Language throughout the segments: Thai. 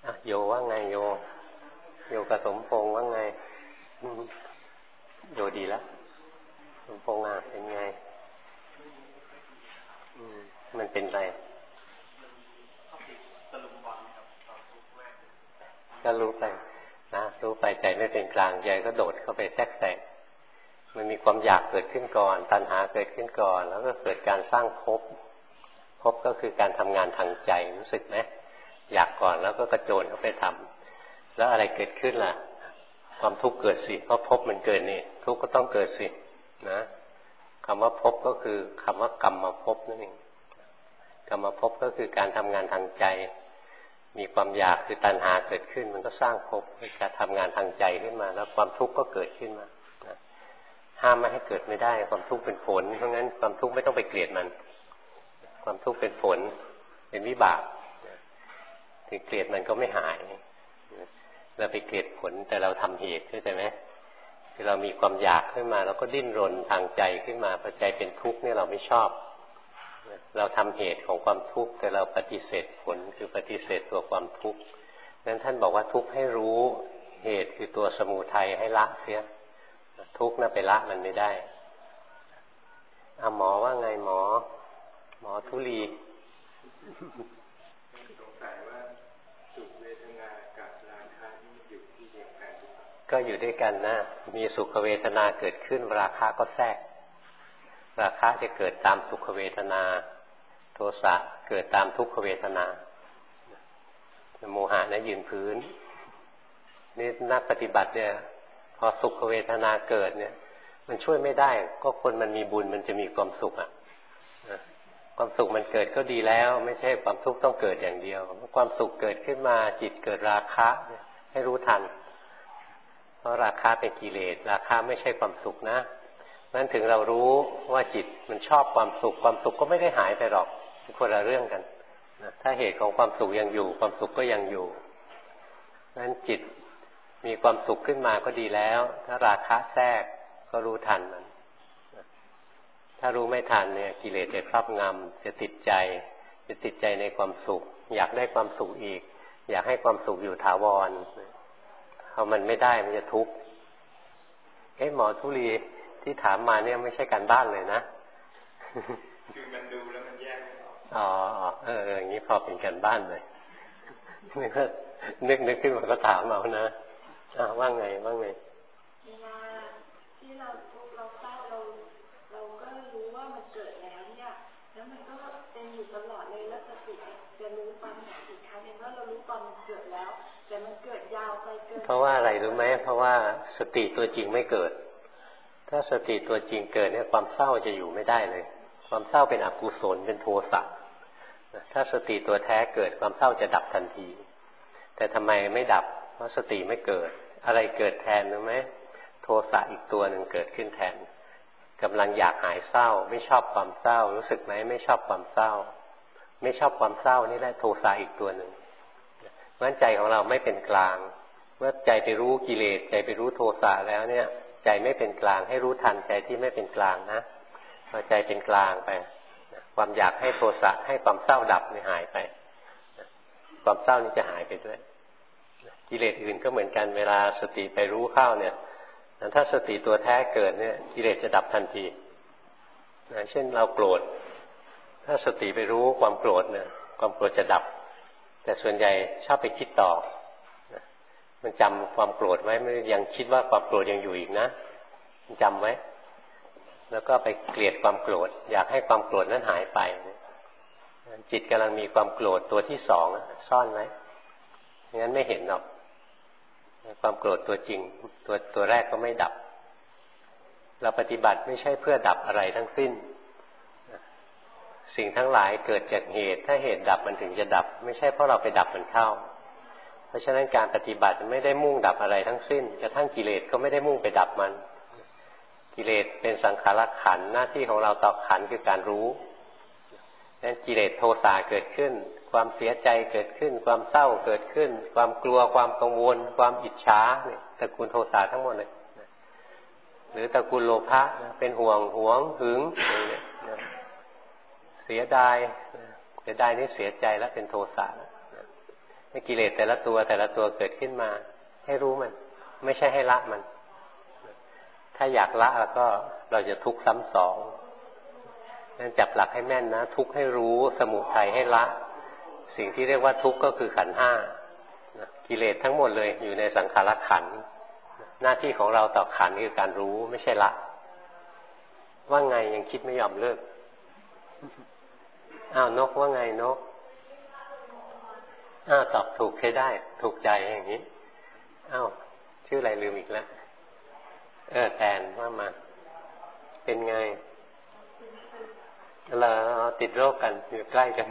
โยว่าไงโยกับสมพงษ์ว่าไงโยดีแล้วสมพงษ์เป็นไงมันเป็นไรก็รู้ไปนะรู้ไปใจไม่เป็นกลางใจก็โดดเข้าไปแทรกแซงมันมีความอยากเกิดขึ้นก่อนตัณหาเกิดขึ้นก่อนแล้วก็เกิดการสร้างภพก็คือการทำงานทางใจรู้สึกไหมอยากก่อนแล้วก็กระโจนเข้าไปทำแล้วอะไรเกิดขึ้นล่ะความทุกข์เกิดสิเพราะภพมันเกิดนี่ทุกข์ก็ต้องเกิดสินะคำว่าภพก็คือคำว่ากรรมภพนั่นเองกรรมภพก็คือการทำงานทางใจมีความอยากคือตัณหาเกิดขึ้นมันก็สร้างภพการทำงานทางใจขึ้นมาแล้วความทุกข์ก็เกิดขึ้นมาห้ามไม่ให้เกิดไม่ได้ความทุกข์เป็นผลเพราะงั้นความทุกข์ไม่ต้องไปเกลียดมันความทุกข์เป็นผลเป็นวิบากถึงเกลียดมันก็ไม่หายเราไปเกลียดผลแต่เราทำเหตุเข้าใจไหมคือเรามีความอยากขึ้นมาเราก็ดิ้นรนทางใจขึ้นมาพอใจเป็นทุกข์เนี่ยเราไม่ชอบเราทำเหตุของความทุกข์แต่เราปฏิเสธผลคือปฏิเสธตัวความทุกข์นั้นท่านบอกว่าทุกข์ให้รู้เหตุคือตัวสมุทัยให้ละเสียทุกข์น่ะไปละมันไม่ได้หมอว่าไงหมอทุลีสงสัยว่าสุขเวทนากับราคะนี่อยู่ที่เดียวกันก็อยู่ด้วยกันนะมีสุขเวทนาเกิดขึ้นราคะก็แทรกราคะจะเกิดตามสุขเวทนาโทสะเกิดตามทุกขเวทนาโมหะนะยืนพื้นนี่นักปฏิบัติเนี่ยพอสุขเวทนาเกิดเนี่ยมันช่วยไม่ได้ก็คนมันมีบุญมันจะมีความสุขความสุขมันเกิดก็ดีแล้วไม่ใช่ความทุกข์ต้องเกิดอย่างเดียวความสุขเกิดขึ้นมาจิตเกิดราคะให้รู้ทันเพราะราคะเป็นกิเลสราคะไม่ใช่ความสุขนะนั้นถึงเรารู้ว่าจิตมันชอบความสุขก็ไม่ได้หายไปหรอกคนละเรื่องกันถ้าเหตุของความสุขยังอยู่ความสุขก็ยังอยู่นั้นจิตมีความสุขขึ้นมาก็ดีแล้วถ้าราคะแทรกก็รู้ทันมันถ้ารู้ไม่ทันเนี่ยกิเลสจะครอบงำจะติดใจในความสุขอยากได้ความสุขอีกอยากให้ความสุขอยู่ถาวรพอมันไม่ได้มันจะทุกข์หมอทุลีที่ถามมาเนี่ยไม่ใช่การบ้านเลยนะคือมันดูแล้วมันแยกไม่ออกอย่างนี้พอเป็นการบ้านเลยนึกขึ้นมาก็ถามเอานะว่าไงเวลาที่เราทุกข์เราเศร้าเราก็รู้ว่ามันเกิดแล้วเนี่ยแล้วมันก็เป็นอยู่ตลอดเลยแล้วสติจะรู้ตอนอีกครั้งนึงว่าเรารู้ตอนมันเกิดแล้วแต่มันเกิดยาวไปเกินเพราะว่าอะไรรู้ไหมเพราะว่าสติตัวจริงไม่เกิดถ้าสติตัวจริงเกิดเนี่ยความเศร้าจะอยู่ไม่ได้เลยความเศร้าเป็นอกุศลเป็นโทสะถ้าสติตัวแท้เกิดความเศร้าจะดับทันทีแต่ทำไมไม่ดับเพราะสติไม่เกิดอะไรเกิดแทนรู้ไหมโทสะอีกตัวหนึ่งเกิดขึ้นแทนกำลังอยากหายเศร้าไม่ชอบความเศร้ารู้สึกไหมไม่ชอบความเศร้าไม่ชอบความเศร้านี่แหละโทสะอีกตัวหนึ่งเพราะฉะนั้นใจของเราไม่เป็นกลางเมื่อใจไปรู้กิเลสใจไปรู้โทสะแล้วเนี่ยใจไม่เป็นกลางให้รู้ทันใจที่ไม่เป็นกลางนะพอใจเป็นกลางไปความอยากให้โทสะให้ความเศร้าดับนี่หายไปความเศร้านี่จะหายไปด้วยกิเลสอื่นก็เหมือนกันเวลาสติไปรู้เข้าเนี่ยถ้าสติตัวแท้เกิดเนี่ยกิเลสจะดับทันทีเช่นเราโกรธถ้าสติไปรู้ความโกรธเนี่ยความโกรธจะดับแต่ส่วนใหญ่ชอบไปคิดต่อมันจำความโกรธไว้ไม่ยังคิดว่าความโกรธยังอยู่อีกนะมันจำไว้แล้วก็ไปเกลียดความโกรธอยากให้ความโกรธนั้นหายไปจิตกำลังมีความโกรธตัวที่สองซ่อนไว้งั้นไม่เห็นหรอกความโกรธตัวจริงตัวแรกก็ไม่ดับเราปฏิบัติไม่ใช่เพื่อดับอะไรทั้งสิ้นสิ่งทั้งหลายเกิดจากเหตุถ้าเหตุดับมันถึงจะดับไม่ใช่เพราะเราไปดับมันเข้าเพราะฉะนั้นการปฏิบัติไม่ได้มุ่งดับอะไรทั้งสิ้นกระทั่งกิเลสก็ไม่ได้มุ่งไปดับมันกิเลสเป็นสังขารขันธ์หน้าที่ของเราต่อขันธ์คือการรู้นั้นกิเลสโทสะเกิดขึ้นความเสียใจเกิดขึ้นความเศร้าเกิดขึ้นความกลัวความกังวลความอิจฉาเนี่ยตระกูลโทสะทั้งหมดเลยหรือตระกูลโลภะเป็นห่วงหวงหึงเนี่ยเสียดายนี่เสียใจแล้วเป็นโทสะให้กิเลสแต่ละตัวเกิดขึ้นมาให้รู้มันไม่ใช่ให้ละมันถ้าอยากละแล้วก็เราจะทุกข์ซ้ำสองงั้นจับหลักให้แม่นนะทุกข์ให้รู้สมุทัยให้ละสิ่งที่เรียกว่าทุกข์ก็คือขันธ์ห้ากิเลสทั้งหมดเลยอยู่ในสังขารขันธ์หน้าที่ของเราต่อขันธ์คือการรู้ไม่ใช่ละว่าไงยังคิดไม่ยอมเลิกอ้าวนกว่าไงนกอ้าวตอบถูกใช้ได้ถูกใจอย่างนี้อ้าวชื่ออะไรลืมอีกแล้วแทนว่ามาเป็นไงเราติดโรคกันอยู่ใกล้กัน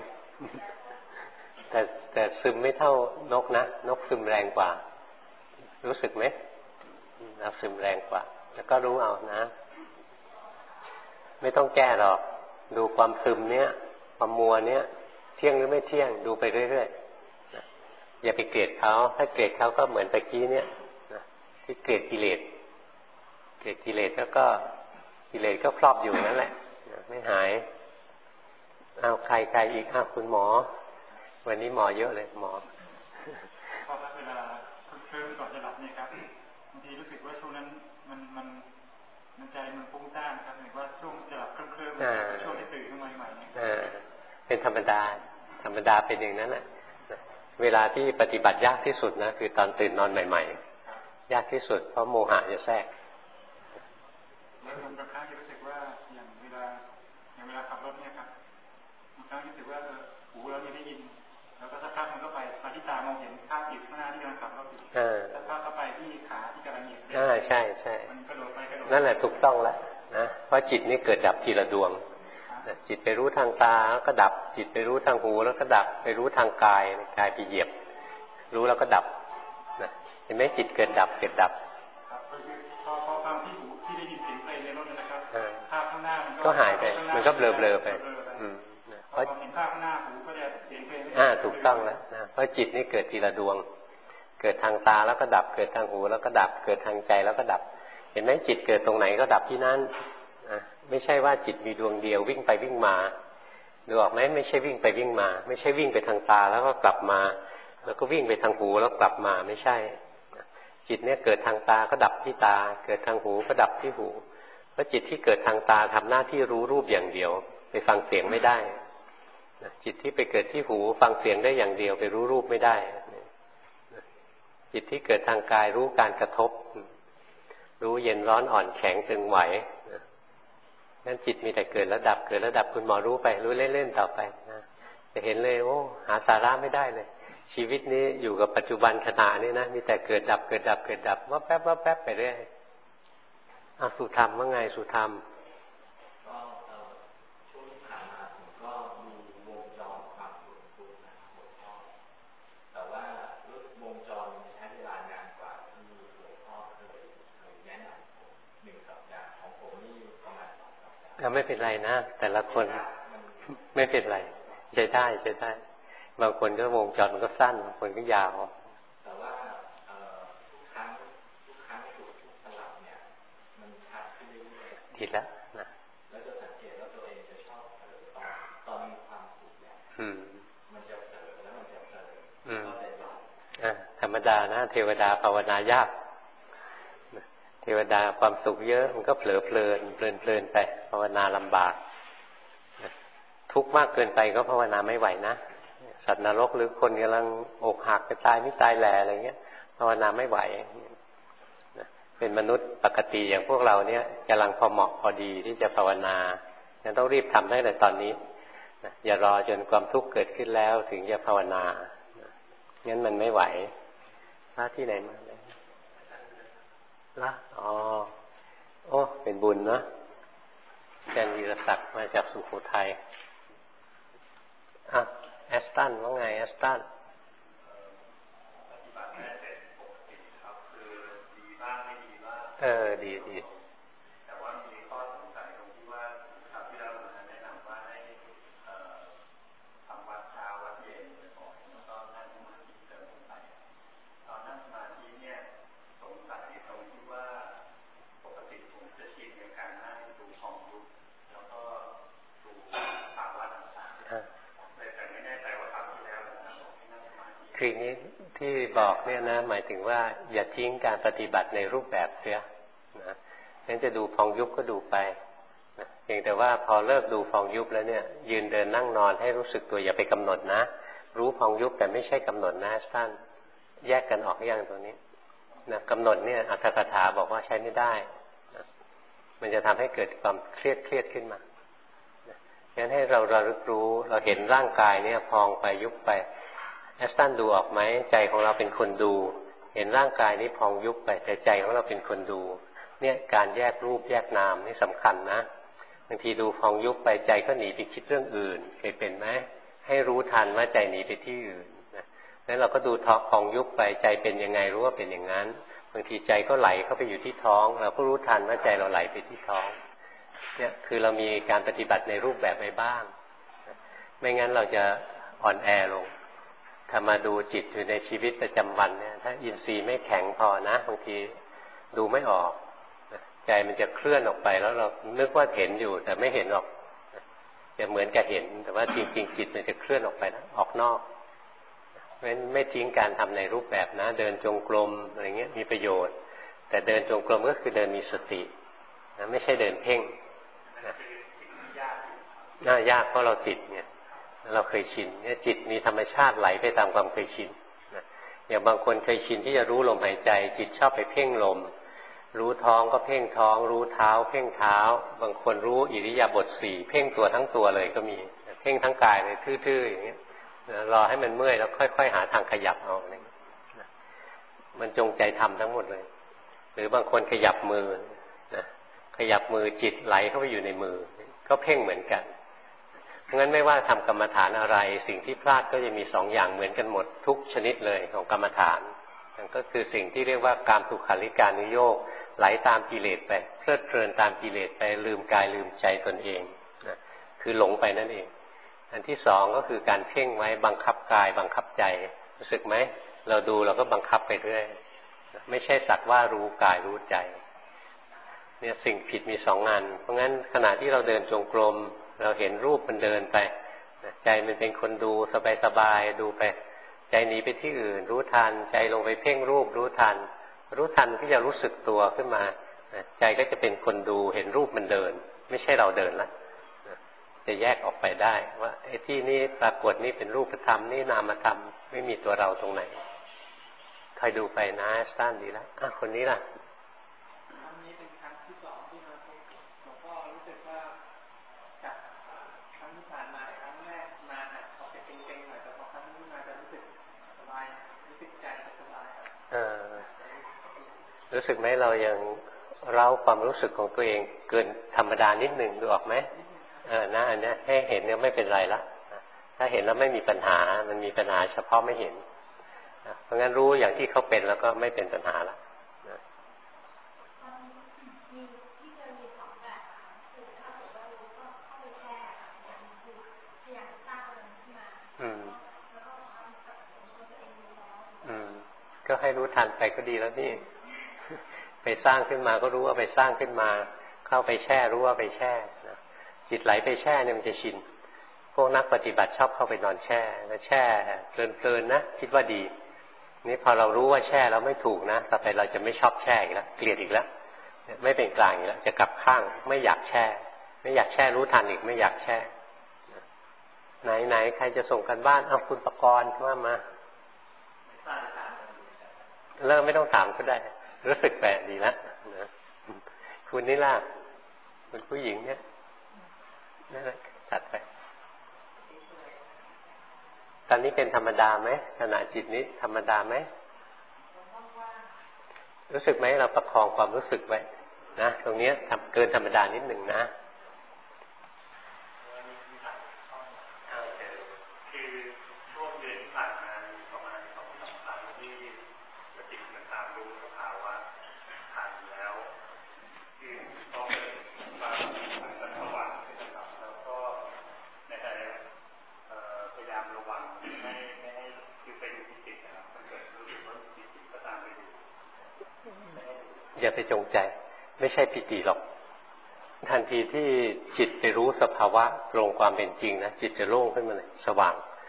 แต่ซึมไม่เท่านกนะนกซึมแรงกว่ารู้สึกไหมเราซึมแรงกว่าแล้วก็รู้เอานะไม่ต้องแก้หรอกดูความซึมเนี้ยความมัวเนี้ยเที่ยงหรือไม่เที่ยงดูไปเรื่อยๆอย่าไปเกลียดเขาถ้าเกลียดเขาก็เหมือนตะกี้เนี้ยที่เกลียดกิเลสแล้วก็กิเลสก็ครอบอยู่นั่นแหละไม่หายเอาใครอีกคุณหมอวันนี้หมอเยอะเลยหมอพอเวลาเคลิ้มก่อนจะหลับเนี่ยครับบางทีรู้สึกว่าช่วงนั้นมันใจมันฟุ้งซ่านครับเห็นว่าช่วงจะหลับเคลิ้มช่วงที่ตื่นขึ้นมาใหม่เป็นธรรมดาเป็นอย่างนั้นแหละเวลาที่ปฏิบัติยากที่สุดนะคือตอนตื่นนอนใหม่ๆยากที่สุดเพราะโมหะจะแทรกแล้วบางครั้งจะรู้สึกว่าอย่างเวลาขับรถเนี่ยครับบางครั้งรู้สึกว่าหูเราไม่ได้ยินแล้วก็สักพักมันก็ไปมาที่ตามองเห็นภาพจิตข้างหน้าที่กำลังขับรถอยู่แล้วก็ไปที่ขาที่กำลังเหยียบใช่มันกระโดดไปนั่นแหละถูกต้องแล้วนะเพราะจิตนี่เกิดดับทีละดวงจิตไปรู้ทางตาแล้วก็ดับจิตไปรู้ทางหูแล้วก็ดับไปรู้ทางกายไปเหยียบรู้แล้วก็ดับนะเห็นไหมจิตเกิดดับพอฟังที่หูที่ได้ยินเสียงเพลงในรถนะครับภาพข้างหน้ามันก็หายไปมันก็เบลอไปเพราะเห็นภาพข้างหน้าหูก็จะเสียงเพลงถูกต้องแล้วนะเพราะจิตนี่เกิดทีละดวงเกิดทางตาแล้วก็ดับเกิดทางหูแล้วก็ดับเกิดทางใจแล้วก็ดับเห็นไหมจิตเกิดตรงไหนก็ดับที่นั่นไม่ใช่ว่าจิตมีดวงเดียววิ่งไปวิ่งมาดูออกไหมไม่ใช่วิ่งไปวิ่งมาไม่ใช่วิ่งไปทางตาแล้วก็กลับมาแล้วก็วิ่งไปทางหูแล้วกลับมาไม่ใช่จิตเนี่ยเกิดทางตาก็ดับที่ตาเกิดทางหูก็ดับที่หูเพราะจิตที่เกิดทางตาทำหน้าที่รู้รูปอย่างเดียวไปฟังเสียงไม่ได้จิตที่ไปเกิดที่หูฟังเสียงได้อย่างเดียวไปรู้รูปไม่ได้จิตที่เกิดทางกายรู้การกระทบรู้เย็นร้อนอ่อนแข็งตึงไหวงั้นจิตมีแต่เกิดแล้วดับคุณหมอรู้ไปรู้เล่นๆต่อไปนะจะเห็นเลยโอ้หาสาระไม่ได้เลยชีวิตนี้อยู่กับปัจจุบันขณะนี้นะมีแต่เกิดดับว่าแป๊บไปเรื่อยสุธรรมว่าไงสุธรรมช่วงที่ผ่านมาผมก็ดูวงจรความสุขนะครับแต่ว่าวงจรมันใช้เวลานานกว่าที่หลวงพ่อเคยแนะนำผม1 สัปดาห์ของผมนี่ประมาณ2 สัปดาห์ไม่เป็นไรนะแต่ละคนไม่เป็นไรใช้ได้บางคนก็วงจรมันก็สั้นบางคนก็ยาวแต่ว่าทุกครั้งถูกสลับเนี่ยมันชัดขึ้นเรื่อยๆทีแล้วนะแล้วจะสังเกตว่าตัวเองจะชอบตอนมีความสุขเนี่ยมันจะเผลอแล้วมันจะเผลอก็เลยหลับธรรมดานะเทวดาภาวนายากเทวดาความสุขเยอะมันก็เผลอเพลินไปภาวนาลำบากทุกข์มากเกินไปก็ภาวนาไม่ไหวนะสัตว์นรกหรือคนกำลังอกหักจะตายไม่ตายแหล่อะไรเงี้ยภาวนาไม่ไหวเป็นมนุษย์ปกติอย่างพวกเราเนี่ยกำลังพอเหมาะพอดีที่จะภาวนางั้นต้องรีบทำได้ในตอนนี้อย่ารอจนความทุกข์เกิดขึ้นแล้วถึงจะภาวนางั้นมันไม่ไหวพระที่ไหนมาละโอ้เป็นบุญเนาะอาจารย์วีรศักดิ์มาจากสุโขทัยแอสตันว่าไงแอสตันปฏิบัติได้เสร็จปกติครับคือดีบ้างไม่ดีบ้างดีแต่ว่ามีข้อสงสัยตรงที่ว่าครับที่เราแนะนำว่าให้ทำวัดเช้าวัดเย็นบ่อยแล้วก็นั่งสมาธิเสริมไปตอนนั่งสมาธิเนี่ยสงสัยตรงที่ว่าปกติผมจะชินกับการนั่งดูของยุบแล้วก็ดูภาวะต่างๆแต่ไม่แน่ใจว่าครั้งที่แล้วคืออย่างนี้ที่บอกเนี่ยนะหมายถึงว่าอย่าทิ้งการปฏิบัติในรูปแบบเสียนะงั้นจะดูพองยุบก็ดูไปนะเพียงแต่ว่าพอเลิกดูพองยุบแล้วเนี่ยยืนเดินนั่งนอนให้รู้สึกตัวอย่าไปกำหนดนะรู้พองยุบแต่ไม่ใช่กำหนดนะท่านแยกกันออกอย่างตรงนี้นะกำหนดเนี่ยอัตถกถาบอกว่าใช้ไม่ได้นะมันจะทำให้เกิดความเครียดขึ้นมางั้นให้เราระลึกรู้เราเห็นร่างกายเนี่ยพองไปยุบไปแอสตันดูออกไหมใจของเราเป็นคนดูเห็นร่างกายนี้พองยุบไปแต่ใจของเราเป็นคนดูเนี่ยการแยกรูปแยกนามนี่สำคัญนะบางทีดูพองยุบไปใจก็หนีไปคิดเรื่องอื่นเคยเป็นไหมให้รู้ทันว่าใจหนีไปที่อื่นนะแล้วเราก็ดูท้องพองยุบไปใจเป็นยังไงรู้ว่าเป็นอย่างนั้นบางทีใจก็ไหลเข้าไปอยู่ที่ท้องเราก็รู้ทันว่าใจเราไหลไปที่ท้องเนี่ยคือเรามีการปฏิบัติในรูปแบบไปบ้างไม่งั้นเราจะอ่อนแอลงถ้ามาดูจิตอยู่ในชีวิตประจำวันเนี่ยถ้าอินทรีย์ไม่แข็งพอนะบางทีดูไม่ออกใจมันจะเคลื่อนออกไปแล้วเรานึกว่าเห็นอยู่แต่ไม่เห็นหรอกจะเหมือนกับเห็นแต่ว่าจริงๆจิตมันจะเคลื่อนออกไปนะออกนอกไม่ทิ้งการทำในรูปแบบนะเดินจงกรมอะไรเงี้ยมีประโยชน์แต่เดินจงกรมก็คือเดินมีสตินะไม่ใช่เดินเพ่งน่ายากเพราะเราติดเนี่ยเราเคยชินเนี่ยจิตมีธรรมชาติไหลไปตามความเคยชินนะอย่างบางคนเคยชินที่จะรู้ลมหายใจจิตชอบไปเพ่งลมรู้ท้องก็เพ่งท้องรู้เท้าเพ่งเท้าบางคนรู้อิริยาบถสี่เพ่งตัวทั้งตัวเลยก็มีเพ่งทั้งกายเลยทื่อๆอย่างเงี้ยรอให้มันเมื่อยแล้วค่อยๆหาทางขยับเอาอะไรมันจงใจทำทั้งหมดเลยหรือบางคนขยับมือนะขยับมือจิตไหลเข้าไปอยู่ในมือก็เพ่งเหมือนกันเพราะงั้นไม่ว่าทำกรรมฐานอะไรสิ่งที่พลาดก็จะมีสองอย่างเหมือนกันหมดทุกชนิดเลยของกรรมฐานนั่นก็คือสิ่งที่เรียกว่ากามสุขาริการนุโยคไหลตามกิเลสไปเพลิดเพลินตามกิเลสไปลืมกายลืมใจตนเองนะคือหลงไปนั่นเองอันที่สองก็คือการเพ่งไว้บังคับกายบังคับใจรู้สึกไหมเราดูเราก็บังคับไปเรื่อยไม่ใช่สักว่ารู้กายรู้ใจเนี่ยสิ่งผิดมีสองงานเพราะงั้นขณะที่เราเดินจงกรมเราเห็นรูปมันเดินไปใจมันเป็นคนดูสบายๆดูไปใจหนีไปที่อื่นรู้ทันใจลงไปเพ่งรูปรู้ทันก็จะรู้สึกตัวขึ้นมาใจก็จะเป็นคนดูเห็นรูปมันเดินไม่ใช่เราเดินละจะแยกออกไปได้ว่าไอ้ที่นี่ปรากฏนี่เป็นรูปธรรมนี่นามธรรมไม่มีตัวเราตรงไหนใครดูไปนะสั้นดีแล้วคนนี้ล่ะครั้งนี้เป็นครั้งที่สองที่มาพบหลวงพ่อรู้สึกว่าจากครั้งที่ผ่านมาครั้งแรกมาออกจะเก่งๆหน่อยแต่พอครั้งนี้มาจะรู้สึกสบายรู้สึกใจสบายรู้สึกไหมเรายังเร้าความรู้สึกของตัวเองเกินธรรมดานิดหนึ่งดูออกไหมนะอันนี้ให้เห็นเนี่ยไม่เป็นไรละถ้าเห็นแล้วไม่มีปัญหามันมีปัญหาเฉพาะไม่เห็นเพราะงั้นรู้อย่างที่เขาเป็นแล้วก็ไม่เป็นปัญหาละก็ให้รู้ทันไปก็ดีแล้วนี่ไปสร้างขึ้นมาก็รู้ว่าไปสร้างขึ้นมาเข้าไปแช่รู้ว่าไปแช่จิตไหลไปแช่เนี่ยมันจะชินพวกนักปฏิบัติชอบเข้าไปนอนแช่แล้วแช่เพลินๆนะคิดว่าดีนี่พอเรารู้ว่าแช่แล้วไม่ถูกนะต่อไปเราจะไม่ชอบแช่อีกแล้วเกลียดอีกแล้วไม่เป็นกลางอีกแล้วจะกลับข้างไม่อยากแช่ไม่อยากแช่รู้ทันอีกไม่อยากแช่ไหนใครจะส่งกันบ้านคุณประกรณ์ว่ามาเริ่มไม่ต้องถามก็ได้รู้สึกแปลกดีแล้วนะคุณนี่ล่ะคุณผู้หญิงเนี่ยนั่นแหละตัดไปตอนนี้เป็นธรรมดาไหมขณะจิตนี้ธรรมดาไหมรู้สึกไหมเราประคองความรู้สึกไว้นะตรงนี้ทำเกินธรรมดานิดหนึ่งนะคือช่วงเดือนที่ผ่านมาประมาณ 2-3 ครั้งที่สติมันตามรู้สภาวะทันแล้วคือต้องเป็นความสัมพันธ์ระหว่างนะครับแล้วก็ในใจพยายามระวังไม่ให้คือไปดูที่จิตนะครับมันเกิดรู้สึกว่าจิตก็ตามไปดูอย่าไปจงใจไม่ใช่ปิติหรอกทันทีที่จิตไปรู้สภาวะตรงความเป็นจริงนะจิตจะโล่งขึ้นมาเลยสว่าง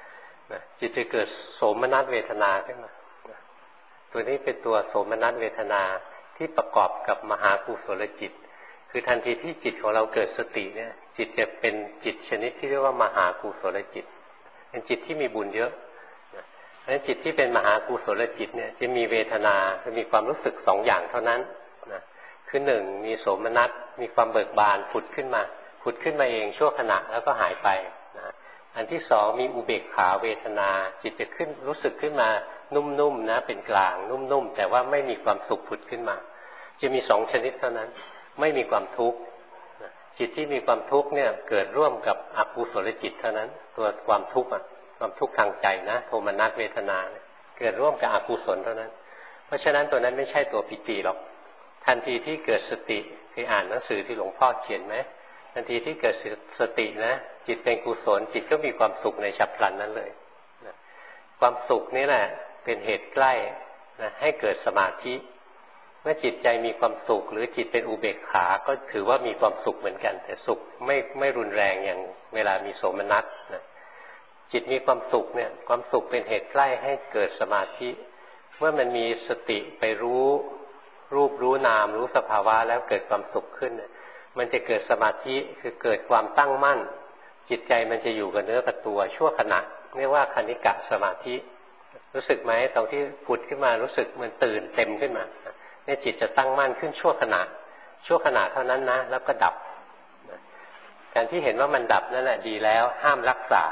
จิตจะเกิดโสมนัสเวทนาขึ้นมาตัวนี้เป็นตัวโสมนัสเวทนาที่ประกอบกับมหากุศลจิตคือทันทีที่จิตของเราเกิดสติเนี่ยจิตจะเป็นจิตชนิดที่เรียกว่ามหากุศลจิตเป็นจิตที่มีบุญเยอะเพราะฉะนั้นจิตที่เป็นมหากุศลจิตเนี่ยจะมีเวทนาจะมีความรู้สึกสองอย่างเท่านั้นนะคือหนึ่งมีโสมนัสมีความเบิกบานผุดขึ้นมาเองชั่วขณะแล้วก็หายไปนะอันที่สองมีอุเบกขาเวทนาจิตจะขึ้นรู้สึกขึ้นมานุ่มๆนะเป็นกลางนุ่มๆแต่ว่าไม่มีความสุขผุดขึ้นมาจะมีสองชนิดเท่านั้นไม่มีความทุกข์จิตที่มีความทุกข์เนี่ยเกิดร่วมกับอกุศลจิตเท่านั้นตัวความทุกข์ความทุกข์ทางใจนะโทมนัสเวทนาเกิดร่วมกับอกุศลเท่านั้นเพราะฉะนั้นตัวนั้นไม่ใช่ตัวปิติหรอกทันทีที่เกิดสติเคยอ่านหนังสือที่หลวงพ่อเขียนไหมทันทีที่เกิดสตินะจิตเป็นกุศลจิตก็มีความสุขในฉับพลันนั้นเลยนะความสุขนี่แหละเป็นเหตุใกล้นะให้เกิดสมาธิเมื่อจิตใจมีความสุขหรือจิตเป็นอุเบกขาก็ถือว่ามีความสุขเหมือนกันแต่สุขไม่รุนแรงอย่างเวลามีโสมนัสนะจิตมีความสุขเนี่ยความสุขเป็นเหตุใกล้ให้เกิดสมาธิเมื่อมันมีสติไปรู้รูปรู้นามรู้สภาวะแล้วเกิดความสุขขึ้นมันจะเกิดสมาธิคือเกิดความตั้งมั่นจิตใจมันจะอยู่กับเนื้อกับตัวชั่วขณะเรียกว่าคณิกะสมาธิรู้สึกไหมตอนที่ผุดขึ้นมารู้สึกมันตื่นเต็มขึ้นมาเนี่ยจิตจะตั้งมั่นขึ้นชั่วขณะเท่านั้นนะแล้วก็ดับการที่เห็นว่ามันดับนั่นแหละดีแล้วห้ามรักษา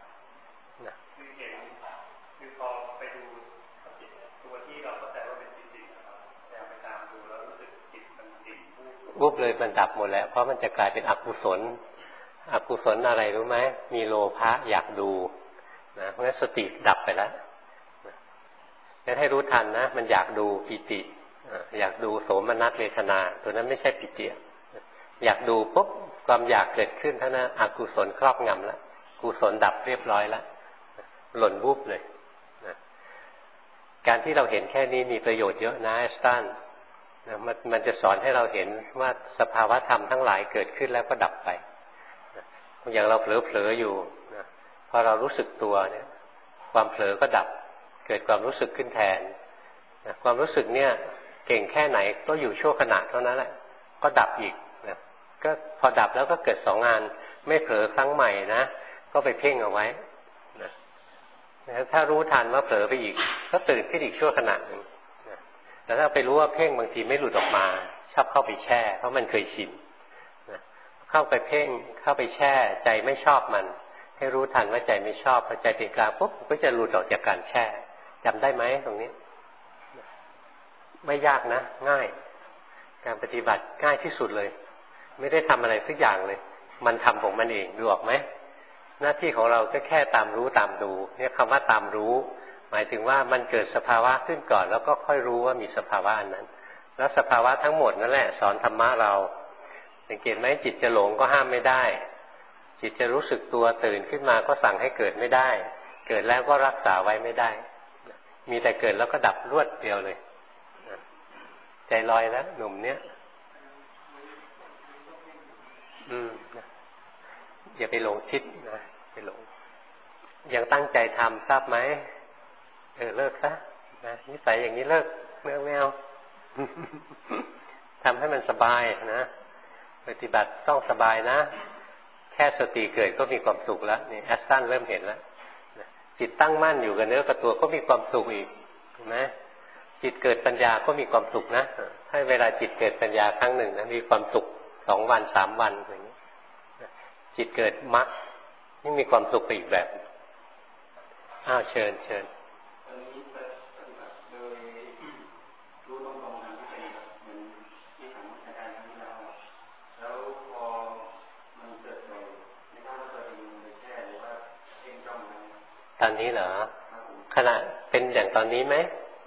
คือพอไปดูตัวที่เราเข้าใจว่าเป็นจิตนะครับแต่ไปตามดูแล้วรู้สึกจิตมันดิ่งวูบเลยมันดับหมดแล้วเพราะมันจะกลายเป็นอกุศลอะไรรู้ไหมมีโลภะอยากดูนะเพราะฉะนั้นสติดับไปแล้วงั้นให้รู้ทันนะมันอยากดูปิติอยากดูโสมนัสเวทนาตัวนั้นไม่ใช่ปิติอยากดูปุ๊บความอยากเกิดขึ้นเท่านั้นอกุศลครอบงำแล้วกุศลดับเรียบร้อยแล้วหล่นวูบเลยนะการที่เราเห็นแค่นี้มีประโยชน์เยอะนะแอสตันนะมันจะสอนให้เราเห็นว่าสภาวะธรรมทั้งหลายเกิดขึ้นแล้วก็ดับไปนะอย่างเราเผลออยู่นะพอเรารู้สึกตัวเนี่ยความเผลอก็ดับเกิดความรู้สึกขึ้นแทนนะความรู้สึกเนี่ยเก่งแค่ไหนก็อยู่ชั่วขณะเท่านั้นแหละก็ดับอีกนะก็พอดับแล้วก็เกิดสองงานไม่เผลอครั้งใหม่นะก็ไปเพ่งเอาไว้นะถ้ารู้ทันว่าเผลอไปอีกก็ตื่นขึ้นอีกชั่วขณะหนึ่งนะแต่ถ้าไปรู้ว่าเพ่งบางทีไม่หลุดออกมาชอบเข้าไปแช่เพราะมันเคยชินนะเข้าไปเพ่งเข้าไปแช่ใจไม่ชอบมันให้รู้ทันว่าใจไม่ชอบพอใจเป็นกลางปุ๊บก็จะหลุดออกจากการแช่จำได้ไหมตรงนี้ไม่ยากนะง่ายการปฏิบัติง่ายที่สุดเลยไม่ได้ทำอะไรสักอย่างเลยมันทำของมันเองดูออกไหมหน้าที่ของเราก็แค่ตามรู้ตามดูเนี่ยคำว่าตามรู้หมายถึงว่ามันเกิดสภาวะขึ้นก่อนแล้วก็ค่อยรู้ว่ามีสภาวะอันนั้นแล้วสภาวะทั้งหมดนั่นแหละสอนธรรมะเราสังเกตไหมจิตจะหลงก็ห้ามไม่ได้จิตจะรู้สึกตัวตื่นขึ้นมาก็สั่งให้เกิดไม่ได้เกิดแล้วก็รักษาไว้ไม่ได้มีแต่เกิดแล้วก็ดับรวดเดียวเลยใจลอยแล้วหนุ่มเนี้ยอย่าไปหลงคิดนะไปหลงยังตั้งใจทำทราบไหมเลิกซะนะนิสัยอย่างนี้เลิกไม่เอา ทำให้มันสบายนะปฏิบัติต้องสบายนะแค่สติเกิดก็มีความสุขแล้วนี่แอสตันเริ่มเห็นแล้วจิตตั้งมั่นอยู่กับเนื้อกับตัวก็มีความสุขอีกถูกไหมจิตเกิดปัญญาก็มีความสุขนะถ้าเวลาจิตเกิดปัญญาครั้งหนึ่งนะมีความสุข2 วัน3 วันอย่างนี้จิตเกิดมรรคนี่มีความสุขไปอีกแบบเชิญตอนนี้ปฏิบัติโดยรู้ตรงๆทางที่เป็นเหมือนที่ถามอาจารย์ครั้งที่แล้วพอมันเกิดเลยไม่ทราบว่าตัวเองมันแค่หรือว่าเองจ้องไหมตอนนี้เหรอขณะเป็นอย่างตอนนี้ไหม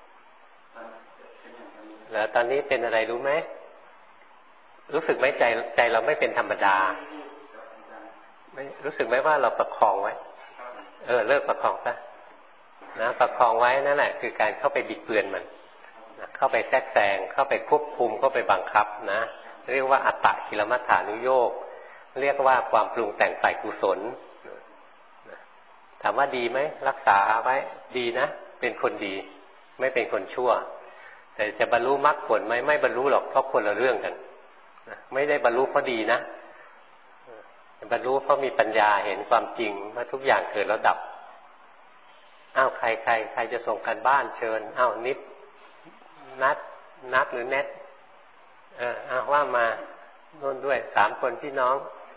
แล้วตอนนี้เป็นอะไรรู้ไหมรู้สึกไหมใจเราไม่เป็นธรรมดาไม่รู้สึกไหมว่าเราประคองไว้เลิกประคองซะนะประคองไว้นั่นแหละคือการเข้าไปบิดเบือนมันนะเข้าไปแทรกแซงเข้าไปควบคุมเข้าไปบังคับนะเรียกว่าอัตตกิลมัฏฐานุโยคเรียกว่าความปรุงแต่งฝ่ายกุศลทถามว่าดีไหมรักษาไว้ดีนะเป็นคนดีไม่เป็นคนชั่วแต่จะบรรลุมรรคผลไหมไม่บรรลุหรอกเพราะคนละเรื่องกันไม่ได้บรรลุเพราะดีนะบรรลุเพราะมีปัญญาเห็นความจริงว่าทุกอย่างเกิดแล้วดับอ้าวใครจะส่งกันบ้านเชิญอ้าวนิดนัดหรือเน็ตอ้าวว่ามาโน่นด้วย3 คนพี่น้อง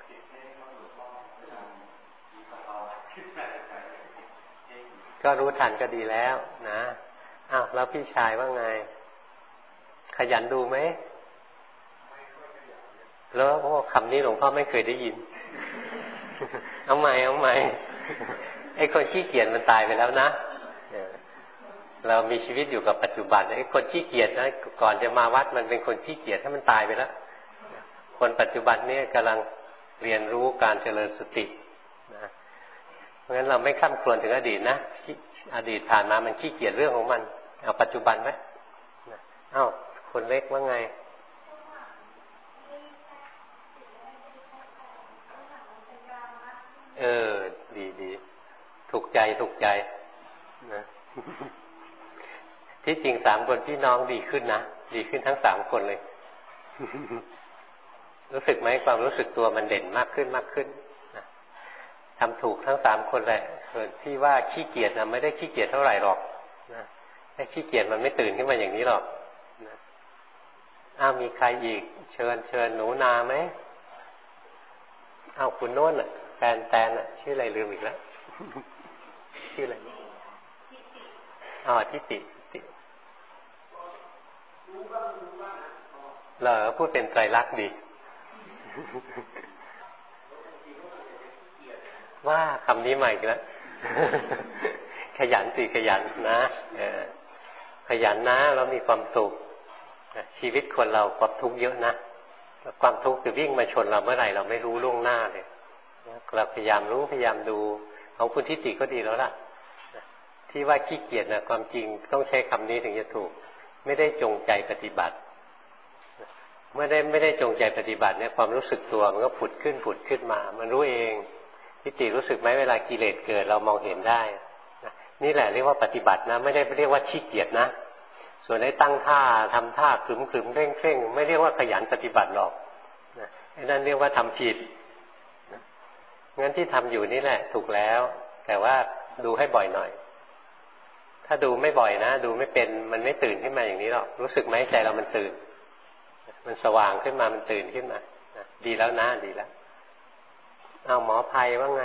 ก็รู้ทันก็ดีแล้วนะอ้าวแล้วพี่ชายว่าไงขยันดูไหมแล้วโอ้คำนี้หลวงพ่อไม่เคยได้ยิน เอาใหม่ไอ้คนขี้เกียจมันตายไปแล้วนะเรามีชีวิตอยู่กับปัจจุบันไอ้คนขี้เกียจนะก่อนจะมาวัดมันเป็นคนขี้เกียจถ้ามันตายไปแล้วคนปัจจุบันนี่กำลังเรียนรู้การเจริญสตินะเพราะฉะนั้นเราไม่ข้ามครวญถึงอดีตนะอดีตผ่านมามันขี้เกียจเรื่องของมันเอาปัจจุบันไหมอ้าวคนเล็กว่าไงดีถูกใจนะ ที่จริง3 คนพี่น้องดีขึ้นนะดีขึ้นทั้ง3 คนเลย รู้สึกไหมความรู้สึกตัวมันเด่นมากขึ้นนะทำถูกทั้ง3 คนแหละส่วนที่ว่าขี้เกียจนะไม่ได้ขี้เกียจเท่าไหร่หรอกนะถ้าขี้เกียจมันไม่ตื่นขึ้นมาอย่างนี้หรอกนะอ้าวมีใครอีกเชิญหนูนาไหมอ้าวคุณโน่นน่ะแตนน่ะชื่ออะไรลืมอีกแล้วชื่ออะไรทิติเหรอพูดเป็นไตรลักษณ์ดี ว่าคำนี้ใหม่อีกแล้ว ขยันนะขยันนะแล้วมีความสุขชีวิตคนเราความทุกข์เยอะนะความทุกข์จะวิ่งมาชนเราเมื่อไหร่เราไม่รู้ล่วงหน้าเลยเราพยายามรู้พยายามดูของคุณทิติก็ดีแล้วล่ะที่ว่าขี้เกียจนะความจริงต้องใช้คำนี้ถึงจะถูกไม่ได้จงใจปฏิบัติเมื่อไม่ได้จงใจปฏิบัติเนี่ยความรู้สึกตัวมันก็ผุดขึ้นมามันรู้เองทิติรู้สึกไหมเวลากิเลสเกิดเรามองเห็นได้นี่แหละเรียกว่าปฏิบัตินะไม่ได้เรียกว่าขี้เกียจนะส่วนได้ตั้งท่าทำท่าขรึมๆเร่งไม่เรียกว่าขยันปฏิบัติหรอกนั่นเรียกว่าทำผิดงั้นที่ทำอยู่นี่แหละถูกแล้วแต่ว่าดูให้บ่อยหน่อยถ้าดูไม่บ่อยนะดูไม่เป็นมันไม่ตื่นขึ้นมาอย่างนี้หรอกรู้สึกไหมใจเรามันตื่นมันสว่างขึ้นมามันตื่นขึ้นมาดีแล้วนะดีแล้วเอาหมอภัยว่าไง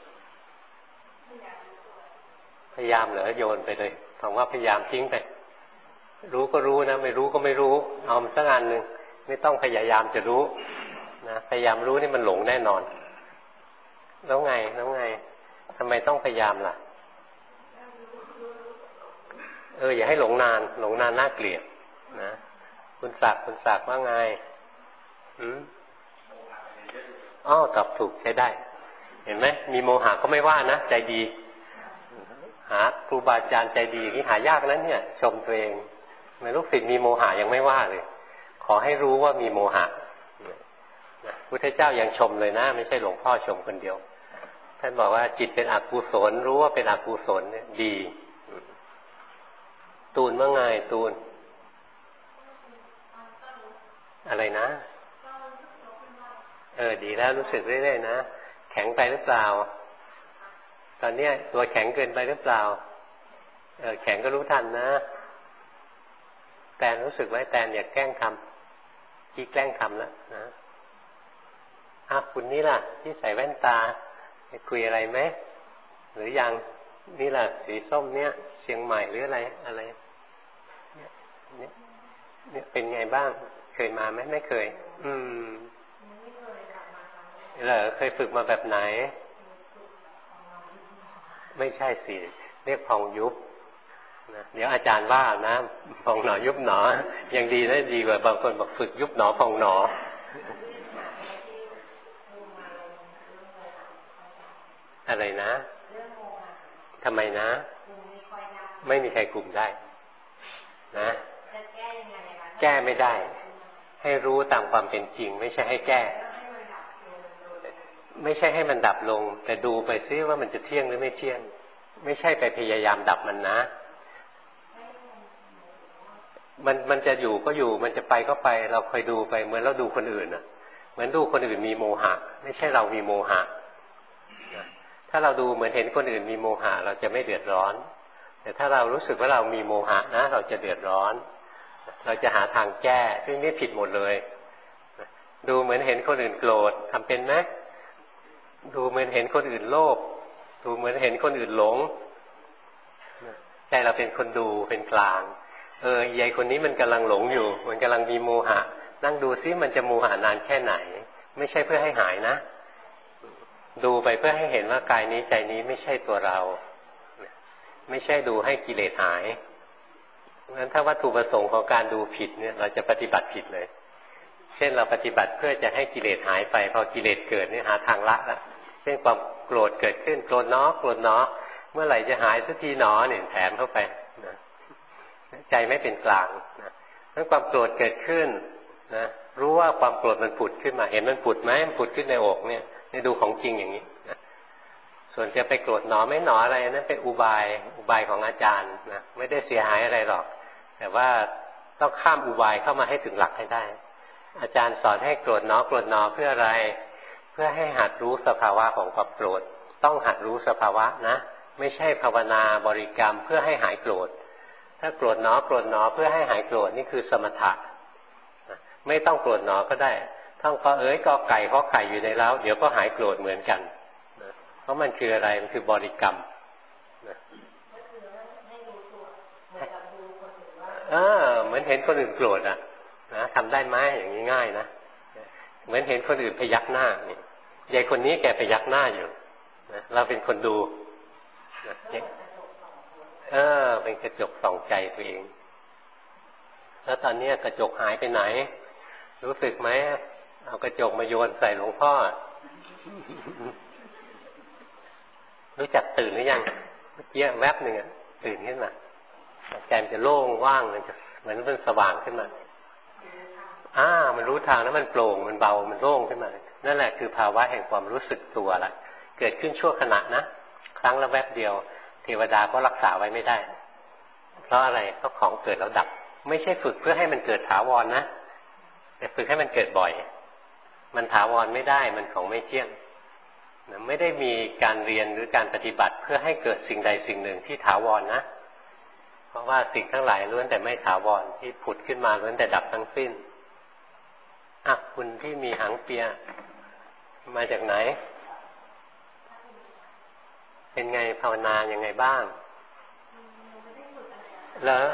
พยายามเหรอโยนไปเลยคำว่าพยายามทิ้งไปรู้ก็รู้นะไม่รู้ก็ไม่รู้เอาสักอันหนึ่งไม่ต้องพยายามจะรู้นะพยายามรู้นี่มันหลงแน่นอนแล้วไงทำไมต้องพยายามล่ะอย่าให้หลงนานน่าเกลียดนะคุณศักดิ์ว่าไงตอบถูกใช้ได้เห็นไหมมีโมหะก็ไม่ว่านะใจดีหาครูบาอาจารย์ใจดีอย่างนี้หายากนั้นเนี่ยชมตัวเองไม่ลูกศิษย์มีโมหะยังไม่ว่าเลยขอให้รู้ว่ามีโมหะพุทธเจ้ายังชมเลยนะไม่ใช่หลวงพ่อชมคนเดียวท่านบอกว่าจิตเป็นอกุศลรู้ว่าเป็นอกุศลเนี่ยดีตูนว่าไงตูนอะไรนะดีแล้วรู้สึกเรื่อยๆนะแข็งไปหรือเปล่าตอนนี้ตัวแข็งเกินไปหรือเปล่าแข็งก็รู้ทันนะแตนรู้สึกไว้แตนอย่าแกล้งทำที่แกล้งทำแล้วนะคุณนี่ล่ะที่ใส่แว่นตาคุยอะไรไหมหรือยังนี่ล่ะสีส้มเนี่ยเชียงใหม่หรืออะไรเนี่ยเป็นไงบ้างเคยมาไหมไม่เคยเหรอเคยฝึกมาแบบไหนไม่ใช่สิเรียกพองยุบนะเดี๋ยวอาจารย์ว่านะพองหนอยุบหนอยังดีนะดีกว่าบางคนบอกฝึกยุบหนอพองหนออะไรนะทำไมนะไม่มีใครกลุ่มได้นะแก้ไม่ได้ให้รู้ตามความเป็นจริงไม่ใช่ให้แก้ไม่ใช่ให้มันดับลงแต่ดูไปซิว่ามันจะเที่ยงหรือไม่เที่ยงไม่ใช่ไปพยายามดับมันนะมันจะอยู่ก็อยู่มันจะไปก็ไปเราคอยดูไปเหมือนเราดูคนอื่นอ่ะเหมือนดูคนอื่นมีโมหะไม่ใช่เรามีโมหะถ้าเราดูเหมือนเห็นคนอื่นมีโมหะเราจะไม่เดือดร้อนแต่ถ้าเรารู้สึกว่าเรามีโมหะนะเราจะเดือดร้อนเราจะหาทางแก้ซึ่งนี่ผิดหมดเลยดูเหมือนเห็นคนอื่นโกรธทำเป็นไหมดูเหมือนเห็นคนอื่นโลภดูเหมือนเห็นคนอื่นหลงใจเราเป็นคนดูเป็นกลางยายคนนี้มันกำลังหลงอยู่มันกำลังมีโมหะนั่งดูซิมันจะโมหะนานแค่ไหนไม่ใช่เพื่อให้หายนะดูไปเพื่อให้เห็นว่ากายนี้ใจนี้ไม่ใช่ตัวเราไม่ใช่ดูให้กิเลสหายงั้นถ้าวัตถุประสงค์ของการดูผิดเนี่ยเราจะปฏิบัติผิดเลยเช่นเราปฏิบัติเพื่อจะให้กิเลสหายไปพอกิเลสเกิดเนี่ยหาทางละแล้วเช่นความโกรธเกิดขึ้นโกรธเนาะโกรธเนาะเมื่อไหร่จะหายสักทีหนอเนี่ยแถมเข้าไปนะใจไม่เป็นกลางนะถ้าความโกรธเกิดขึ้นนะรู้ว่าความโกรธมันผุดขึ้นมาเห็นมันผุดไหมมันผุดขึ้นในอกเนี่ยนี่ดูของจริงอย่างนี้นะส่วนจะไปโกรธหนอไม่หนออะไรนั่นเป็นอุบายของอาจารย์นะไม่ได้เสียหายอะไรหรอกแต่ว่าต้องข้ามอุบายเข้ามาให้ถึงหลักให้ได้อาจารย์สอนให้โกรธหนอโกรธหนอเพื่ออะไรเพื่อให้หัดรู้สภาวะของความโกรธต้องหัดรู้สภาวะนะไม่ใช่ภาวนาบริกรรมเพื่อให้หายโกรธถ้าโกรธหนอโกรธหนอเพื่อให้หายโกรธนี่คือสมถะไม่ต้องโกรธหนอก็ได้ท่องกอไก่ขอไข่อยู่ในเล้าเดี๋ยวก็หายโกรธเหมือนกันเพราะมันคืออะไรมันคือบริกรรมเหมือนเห็นคนอื่นโกรธนะทำได้ไหมอย่างนี้ง่ายนะเหมือนเห็นคนอื่นพยักหน้านี่ยายคนนี้แกพยักหน้าอยู่นะเราเป็นคนดูนะเป็นกระจกส่องใจตัวเองแล้วตอนนี้กระจกหายไปไหนรู้สึกไหมเอากระจกมาโยนใส่หลวงพ่อรู้จักตื่นหรือยังเมื่อกี้แวบหนึ่งตื่นขึ้นมาใจมันจะโล่งว่างมันจะเหมือนมันสว่างขึ้นมามันรู้ทางแล้วมันโปร่งมันเบามันโล่งขึ้นมานั่นแหละคือภาวะแห่งความรู้สึกตัวละเกิดขึ้นชั่วขณะนะครั้งละแวบเดียวเทวดาก็รักษาไว้ไม่ได้เพราะอะไรเพราะของเกิดแล้วดับไม่ใช่ฝึกเพื่อให้มันเกิดถาวรนะแต่ฝึกให้มันเกิดบ่อยมันถาวรไม่ได้มันของไม่เที่ยงไม่ได้มีการเรียนหรือการปฏิบัติเพื่อให้เกิดสิ่งใดสิ่งหนึ่งที่ถาวรนะเพราะว่าสิ่งทั้งหลายล้วนแต่ไม่ถาวรที่ผุดขึ้นมาล้วนแต่ดับทั้งสิ้นคุณที่มีหางเปียมาจากไหนเป็นไงภาวนายังไงบ้างเหรอ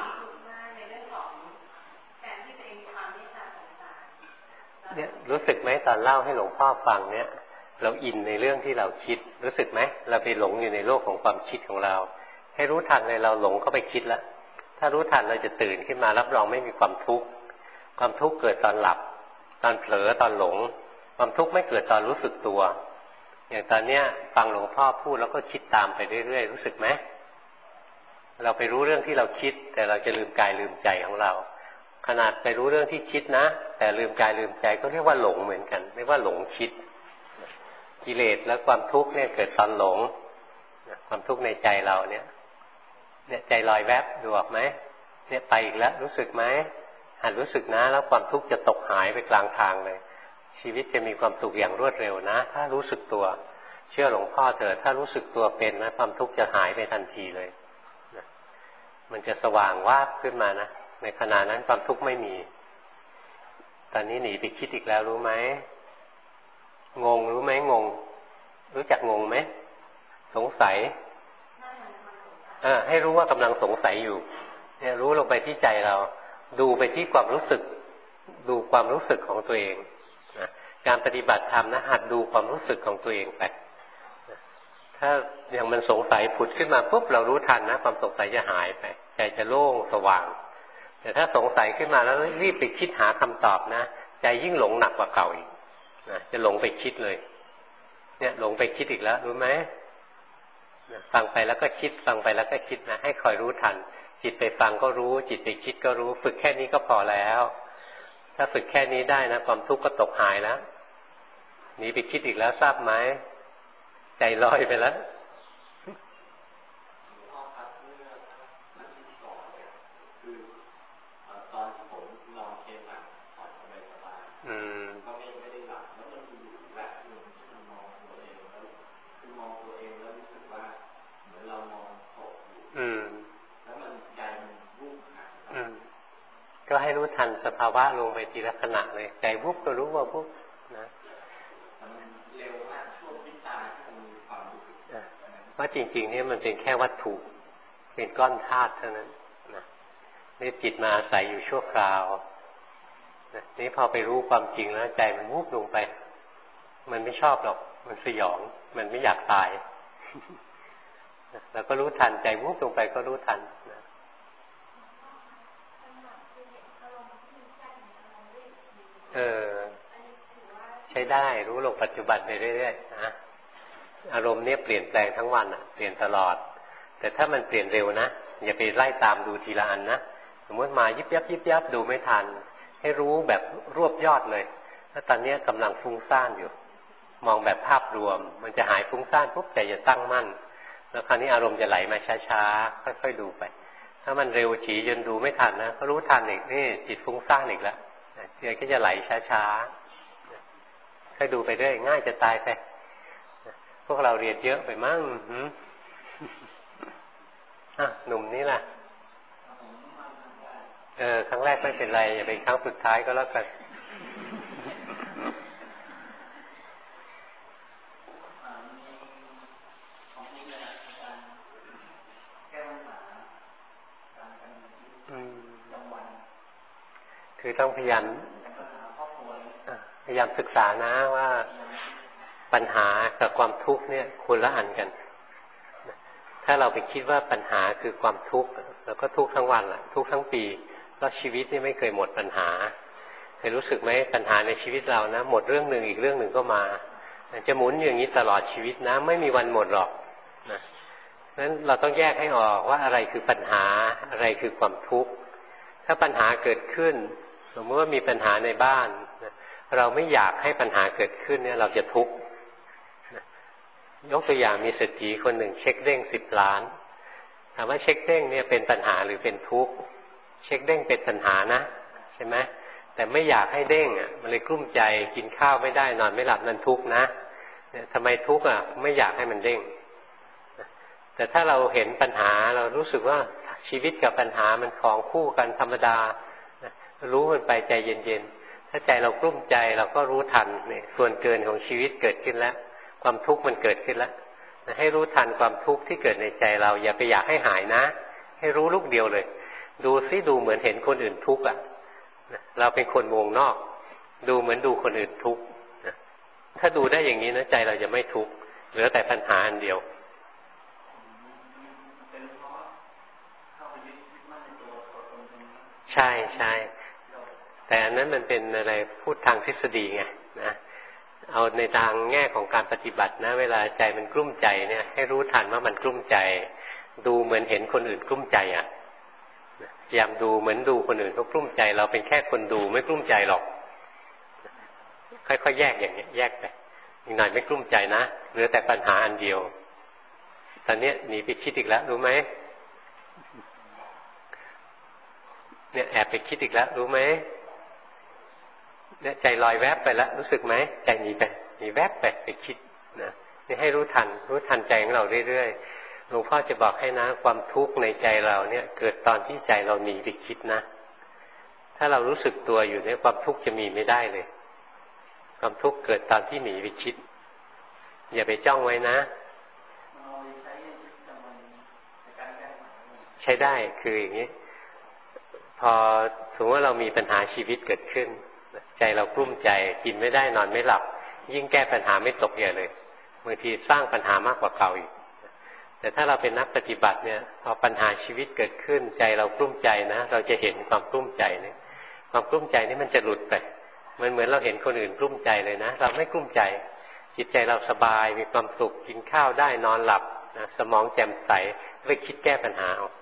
เนี่ยรู้สึกไหมตอนเล่าให้หลวงพ่อฟังเนี่ยเราอินในเรื่องที่เราคิดรู้สึกไหมเราไปหลงอยู่ในโลกของความคิดของเราให้รู้ทันเลยเราหลงเข้าไปคิดแล้วถ้ารู้ทันเราจะตื่นขึ้นมารับรองไม่มีความทุกข์ความทุกข์เกิดตอนหลับตอนเผลอตอนหลงความทุกข์ไม่เกิดตอนรู้สึกตัวอย่างตอนเนี้ยฟังหลวงพ่อพูดแล้วก็คิดตามไปเรื่อยๆรู้สึกไหมเราไปรู้เรื่องที่เราคิดแต่เราจะลืมกายลืมใจของเราขนาดไปรู้เรื่องที่คิดนะแต่ลืมกายลืมใจก็เรียกว่าหลงเหมือนกันเรียกว่าหลงคิดกิเลสและความทุกข์เนี่ยเกิดตอนหลงความทุกข์ในใจเราเนี่ยใจลอยแวบดูออกไหมเนี่ยไปอีกแล้วรู้สึกไหมหัดรู้สึกนะแล้วความทุกข์จะตกหายไปกลางทางเลยชีวิตจะมีความสุขอย่างรวดเร็วนะถ้ารู้สึกตัวเชื่อหลวงพ่อเถอะถ้ารู้สึกตัวเป็นนะความทุกข์จะหายไปทันทีเลยนะมันจะสว่างวาบขึ้นมานะในขณะนั้นความทุกข์ไม่มีตอนนี้หนีไปคิดอีกแล้วรู้ไหมงงรู้ไหมงงรู้จักงงไหมสงสัยให้รู้ว่ากำลังสงสัยอยู่เนี่ยรู้ลงไปที่ใจเราดูไปที่ความรู้สึกดูความรู้สึกของตัวเองนะการปฏิบัติธรรมนะหัดดูความรู้สึกของตัวเองไปถ้าอย่างมันสงสัยผุดขึ้นมาปุ๊บเรารู้ทันนะความสงสัยจะหายไปใจจะโล่งสว่างแต่ถ้าสงสัยขึ้นมาแล้วรีบไปคิดหาคำตอบนะใจยิ่งหลงหนักกว่าเก่าอีกนะจะหลงไปคิดเลยเนี่ยหลงไปคิดอีกแล้วรู้ไหมฟังไปแล้วก็คิดฟังไปแล้วก็คิดนะให้คอยรู้ทันจิตไปฟังก็รู้จิตไปคิดก็รู้ฝึกแค่นี้ก็พอแล้วถ้าฝึกแค่นี้ได้นะความทุกข์ก็ตกหายแล้วหนีไปคิดอีกแล้วทราบไหมใจลอยไปแล้วตอนที่ผมนอนเคหะผ่อนสบายก็ไม่ได้หลับแล้วมันอยู่แวบนึงที่มันมองตัวเองแล้วคือมองตัวเองแล้วรู้สึกว่าเหมือนเรามองตกอยู่แล้วมันใจมันวูบหายก็ให้รู้ทันสภาวะลงไปทีละขณะเลยใจวุบก็รู้ว่าวุบนะมันเร็วมากช่วงวิตาที่มันมีความรู้สึกว่าจริงๆนี่มันเป็นแค่วัตถุเป็นก้อนธาตุเท่านั้นนะนี่จิตมาอาศัยอยู่ชั่วคราวนี่พอไปรู้ความจริงแล้วใจมันวุบลงไปมันไม่ชอบหรอกมันสยองมันไม่อยากตายแล้วก็รู้ทันใจวุบลงไปก็รู้ทันนะใช้ได้รู้ลงปัจจุบันไปเรื่อยๆนะอารมณ์เนี่ยเปลี่ยนแปลงทั้งวันเปลี่ยนตลอดแต่ถ้ามันเปลี่ยนเร็วนะอย่าไปไล่ตามดูทีละอันนะสมมติมายิบยับยิบยับดูไม่ทันให้รู้แบบรวบยอดเลยถ้าตอนนี้กำลังฟุ้งซ่านอยู่มองแบบภาพรวมมันจะหายฟุ้งซ่านปุ๊บใจจะตั้งมั่นแล้วคราวนี้อารมณ์จะไหลมาช้าๆค่อยๆดูไปถ้ามันเร็วฉีจนดูไม่ทันนะก็รู้ทันอีกนี่จิตฟุ้งซ่านอีกแล้วใจก็จะไหลช้าๆค่อยดูไปเรื่อยง่ายจะตายไปพวกเราเรียนเยอะไปมั้งหนุ่มนี่ล่ะครั้งแรกไม่เป็นไรอย่าเป็นครั้งสุดท้ายก็แล้วกันคือต้องพยายามศึกษานะว่าปัญหากับความทุกข์เนี่ยคนละอันกันถ้าเราไปคิดว่าปัญหาคือความทุกข์แล้วก็ทุกข์ทั้งวันทุกข์ทั้งปีเพราะชีวิตนี่ไม่เคยหมดปัญหาเคยรู้สึกไหมปัญหาในชีวิตเรานะหมดเรื่องหนึ่งอีกเรื่องหนึ่งก็มาจะหมุนอย่างนี้ตลอดชีวิตนะไม่มีวันหมดหรอกนะนั้นเราต้องแยกให้ออกว่าอะไรคือปัญหาอะไรคือความทุกข์ถ้าปัญหาเกิดขึ้นสมมติว่ามีปัญหาในบ้านเราไม่อยากให้ปัญหาเกิดขึ้นเนี่ยเราจะทุกข์ยกตัวอย่างมีเศรษฐีคนหนึ่งเช็คเด้ง10 ล้านถามว่าเช็คเด้งเนี่ยเป็นปัญหาหรือเป็นทุกข์เช็คเด้งเป็นปัญหานะใช่ไหมแต่ไม่อยากให้เด้งมันเลยกลุ้มใจกินข้าวไม่ได้นอนไม่หลับนั่นทุกข์นะทำไมทุกข์ไม่อยากให้มันเด้งแต่ถ้าเราเห็นปัญหาเรารู้สึกว่าชีวิตกับปัญหามันของคู่กันธรรมดารู้มันไปใจเย็นๆถ้าใจเรากลุ้มใจเราก็รู้ทันเนี่ยส่วนเกินของชีวิตเกิดขึ้นแล้วความทุกข์มันเกิดขึ้นแล้วให้รู้ทันความทุกข์ที่เกิดในใจเราอย่าไปอยากให้หายนะให้รู้ลูกเดียวเลยดูซิดูเหมือนเห็นคนอื่นทุกข์เราเป็นคนวงนอกดูเหมือนดูคนอื่นทุกข์ถ้าดูได้อย่างนี้นะใจเราจะไม่ทุกข์เหลือแต่ปัญหาอันเดียวใช่ใช่แต่อันนั้นมันเป็นอะไรพูดทางทฤษฎีไงนะเอาในทางแง่ของการปฏิบัตินะเวลาใจมันกลุ้มใจเนี่ยให้รู้ทันว่ามันกลุ้มใจดูเหมือนเห็นคนอื่นกลุ้มใจพยายามดูเหมือนดูคนอื่นเขากลุ้มใจเราเป็นแค่คนดูไม่กลุ้มใจหรอกค่อยๆแยกอย่างนี้แยกไปอีกหน่อยไม่กลุ้มใจนะเหลือแต่ปัญหาอันเดียวตอนนี้หนีไปคิดอีกแล้วรู้ไหมเนี่ยแอบไปคิดอีกแล้วรู้ไหมเนี่ยใจลอยแวบไปแล้วรู้สึกไหมใจหนีไปหนีแวบไปคิดนะนี่ให้รู้ทันใจของเราเรื่อยๆหลวงพ่อจะบอกให้นะความทุกข์ในใจเราเนี่ยเกิดตอนที่ใจเราหนีไปคิดนะถ้าเรารู้สึกตัวอยู่เนี่ยความทุกข์จะมีไม่ได้เลยความทุกข์เกิดตอนที่หนีไปคิดอย่าไปจ้องไว้นะใช้ได้คืออย่างนี้พอสมมติว่าเรามีปัญหาชีวิตเกิดขึ้นใจเรากลุ้มใจกินไม่ได้นอนไม่หลับยิ่งแก้ปัญหาไม่ตกใหญ่เลยบางทีสร้างปัญหามากกว่าเก่าอีกแต่ถ้าเราเป็นนักปฏิบัติเนี่ยพอปัญหาชีวิตเกิดขึ้นใจเรากลุ้มใจนะเราจะเห็นความกลุ้มใจเนี่ยความกลุ้มใจนี่มันจะหลุดไปมันเหมือนเราเห็นคนอื่นกลุ้มใจเลยนะเราไม่กลุ้มใจจิตใจเราสบายมีความสุขกินข้าวได้นอนหลับนะสมองแจ่มใสไม่คิดแก้ปัญหาเอา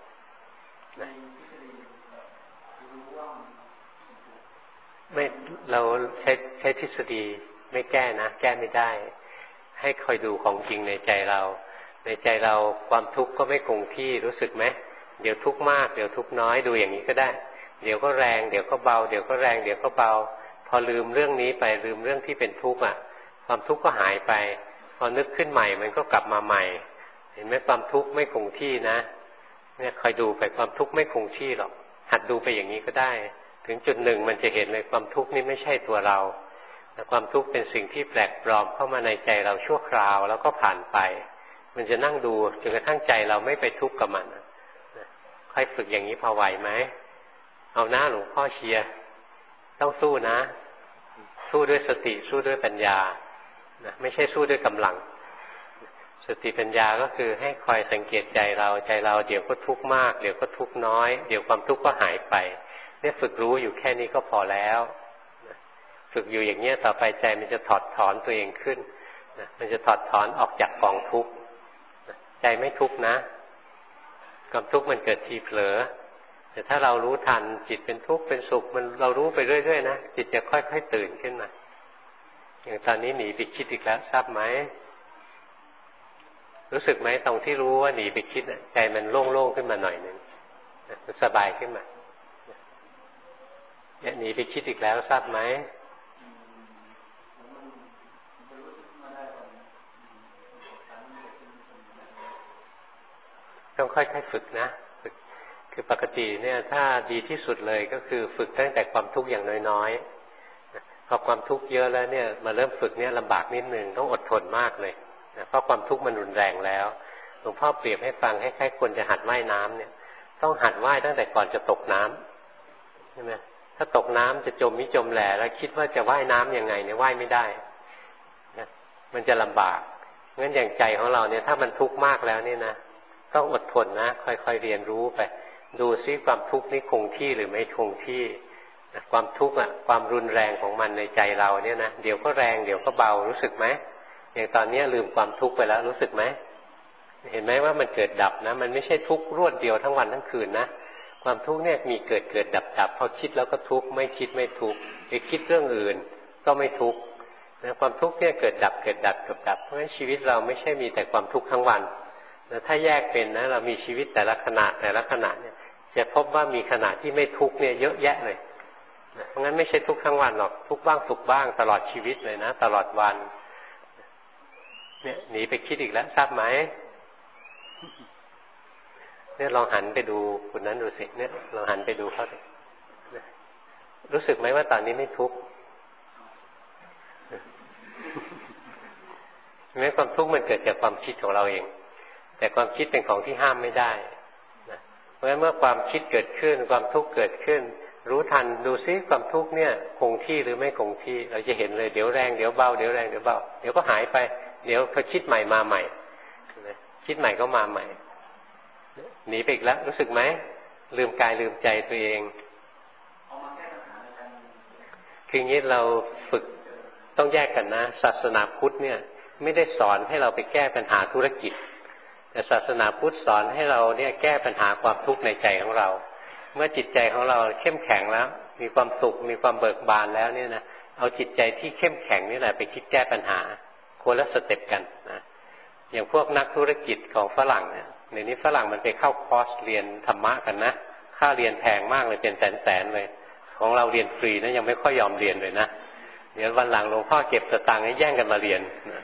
ไม่เราใช้ทฤษฎีไม่แก้นะแก้ไม่ได้ให้คอยดูของจริงในใจเราในใจเราความทุกข์ก็ไม่คงที่รู้สึกไหมเดี๋ยวทุกข์มากเดี๋ยวทุกข์น้อยดูอย่างนี้ก็ได้เดี๋ยวก็แรงเดี๋ยวก็เบาเดี๋ยวก็แรงเดี๋ยวก็เบาพอลืมเรื่องนี้ไปลืมเรื่องที่เป็นทุกข์ความทุกข์ก็หายไปพอนึกขึ้นใหม่มันก็กลับมาใหม่เห็นไหมความทุกข์ไม่คงที่นะเนี่ยคอยดูไปความทุกข์ไม่คงที่หรอกหัดดูไปอย่างนี้ก็ได้ถึงจุดหนึ่งมันจะเห็นเลยความทุกข์นี่ไม่ใช่ตัวเราแต่ความทุกข์เป็นสิ่งที่แปลกปลอมเข้ามาในใจเราชั่วคราวแล้วก็ผ่านไปมันจะนั่งดูจนกระทั่งใจเราไม่ไปทุกข์กับมันค่อยฝึกอย่างนี้พอไหวไหมเอาหน้าหลวงพ่อเชียร์ต้องสู้นะสู้ด้วยสติสู้ด้วยปัญญาไม่ใช่สู้ด้วยกำลังสติปัญญาก็คือให้คอยสังเกตใจเราเดี๋ยวก็ทุกข์มากเดี๋ยวก็ทุกข์น้อยเดี๋ยวความทุกข์ก็หายไปเนี่ยฝึกรู้อยู่แค่นี้ก็พอแล้วฝึกอยู่อย่างเนี้ยต่อไปใจมันจะถอดถอนตัวเองขึ้นมันจะถอดถอนออกจากกองทุกข์ใจไม่ทุกข์นะความทุกข์มันเกิดทีเผลอแต่ถ้าเรารู้ทันจิตเป็นทุกข์เป็นสุขมันเรารู้ไปเรื่อยๆนะจิตจะค่อยๆตื่นขึ้นมาอย่างตอนนี้หนีไปคิดอีกแล้วทราบไหมรู้สึกไหมตรงที่รู้ว่าหนีไปคิดใจมันโล่งๆขึ้นมาหน่อยนึงมันสบายขึ้นมาเนี่ยหนีไปคิดอีกแล้วทราบไหมต้องค่อยๆฝึกนะฝึกคือปกติเนี่ยถ้าดีที่สุดเลยก็คือฝึกตั้งแต่ความทุกข์อย่างน้อยๆพอความทุกข์เยอะแล้วเนี่ยมาเริ่มฝึกเนี่ยลำบากนิดนึงต้องอดทนมากเลยเพราะความทุกข์มันรุนแรงแล้วหลวงพ่อเปรียบให้ฟังให้ใครคนจะหัดว่ายน้ำเนี่ยต้องหัดว่ายตั้งแต่ก่อนจะตกน้ำใช่ไหมถ้าตกน้ำจะจมมิจมแหล่แล้วคิดว่าจะว่ายน้ำยังไงเนี่ยว่ายไม่ได้นะมันจะลำบากงั้นอย่างใจของเราเนี่ยถ้ามันทุกข์มากแล้วเนี่ยนะต้องอดทนนะค่อยๆเรียนรู้ไปดูซิความทุกข์นี้คงที่หรือไม่คงที่ความทุกข์ความรุนแรงของมันในใจเราเนี่ยนะเดี๋ยวก็แรงเดี๋ยวก็เบารู้สึกไหมอย่างตอนนี้ลืมความทุกข์ไปแล้วรู้สึกไหมเห็นไหมว่ามันเกิดดับนะมันไม่ใช่ทุกข์รวดเดียวทั้งวันทั้งคืนนะความทุกข์เนี่ยมีเกิดดับพอคิดแล้วก็ทุกข์ไม่คิดไม่ทุกข์ไปคิดเรื่องอื่นก็ไม่ทุกข์นะความทุกข์เนี่ยเกิดดับเพราะฉะนั้นชีวิตเราไม่ใช่มีแต่ความทุกข์ทั้งวันถ้าแยกเป็นนะเรามีชีวิตแต่ละขณะเนี่ยจะพบว่ามีขณะที่ไม่ทุกข์เนี่ยเยอะแยะเลยเพราะงั้นไม่ใช่ทุกข์ทั้งวันหรอกทุกข์บ้างสุขบ้างตลอดชีวิตเลยนะตลอดวันเนี่ยหนีไปคิดอีกแล้วทราบไหมเนี่ยลองหันไปดูคนนั้นดูสิเนี่ยลองหันไปดูเขารู้สึกไหมว่าตอนนี้ไม่ทุกข์แม้ความทุกข์มันเกิดจากความคิดของเราเองแต่ความคิดเป็นของที่ห้ามไม่ได้นะเพราะฉะนั้นเมื่อความคิดเกิดขึ้นความทุกข์เกิดขึ้นรู้ทันดูซิความทุกข์เนี่ยคงที่หรือไม่คงที่เราจะเห็นเลยเดี๋ยวแรงเดี๋ยวเบาเดี๋ยวแรงเดี๋ยวเบาเดี๋ยวก็หายไปเดี๋ยวพอคิดใหม่มาใหม่คิดใหม่ก็มาใหม่หนีไปอีกแล้วรู้สึกไหมลืมกายลืมใจตัวเองคืออย่างนี้เราฝึกต้องแยกกันนะศาสนาพุทธเนี่ยไม่ได้สอนให้เราไปแก้ปัญหาธุรกิจแต่ศาสนาพุทธสอนให้เราเนี่ยแก้ปัญหาความทุกข์ในใจของเราเมื่อจิตใจของเราเข้มแข็งแล้วมีความสุขมีความเบิกบานแล้วเนี่ยนะเอาจิตใจที่เข้มแข็งนี่แหละไปคิดแก้ปัญหาคนละสเต็ปกันนะอย่างพวกนักธุรกิจของฝรั่งเนี่ยในนี้ฝรั่งมันไปเข้าคอร์สเรียนธรรมะกันนะค่าเรียนแพงมากเลยเป็นแสนๆเลยของเราเรียนฟรีนะยังไม่ค่อยยอมเรียนเลยนะเดี๋ยววันหลังหลวงพ่อเก็บสตางค์ให้แย่งกันมาเรียน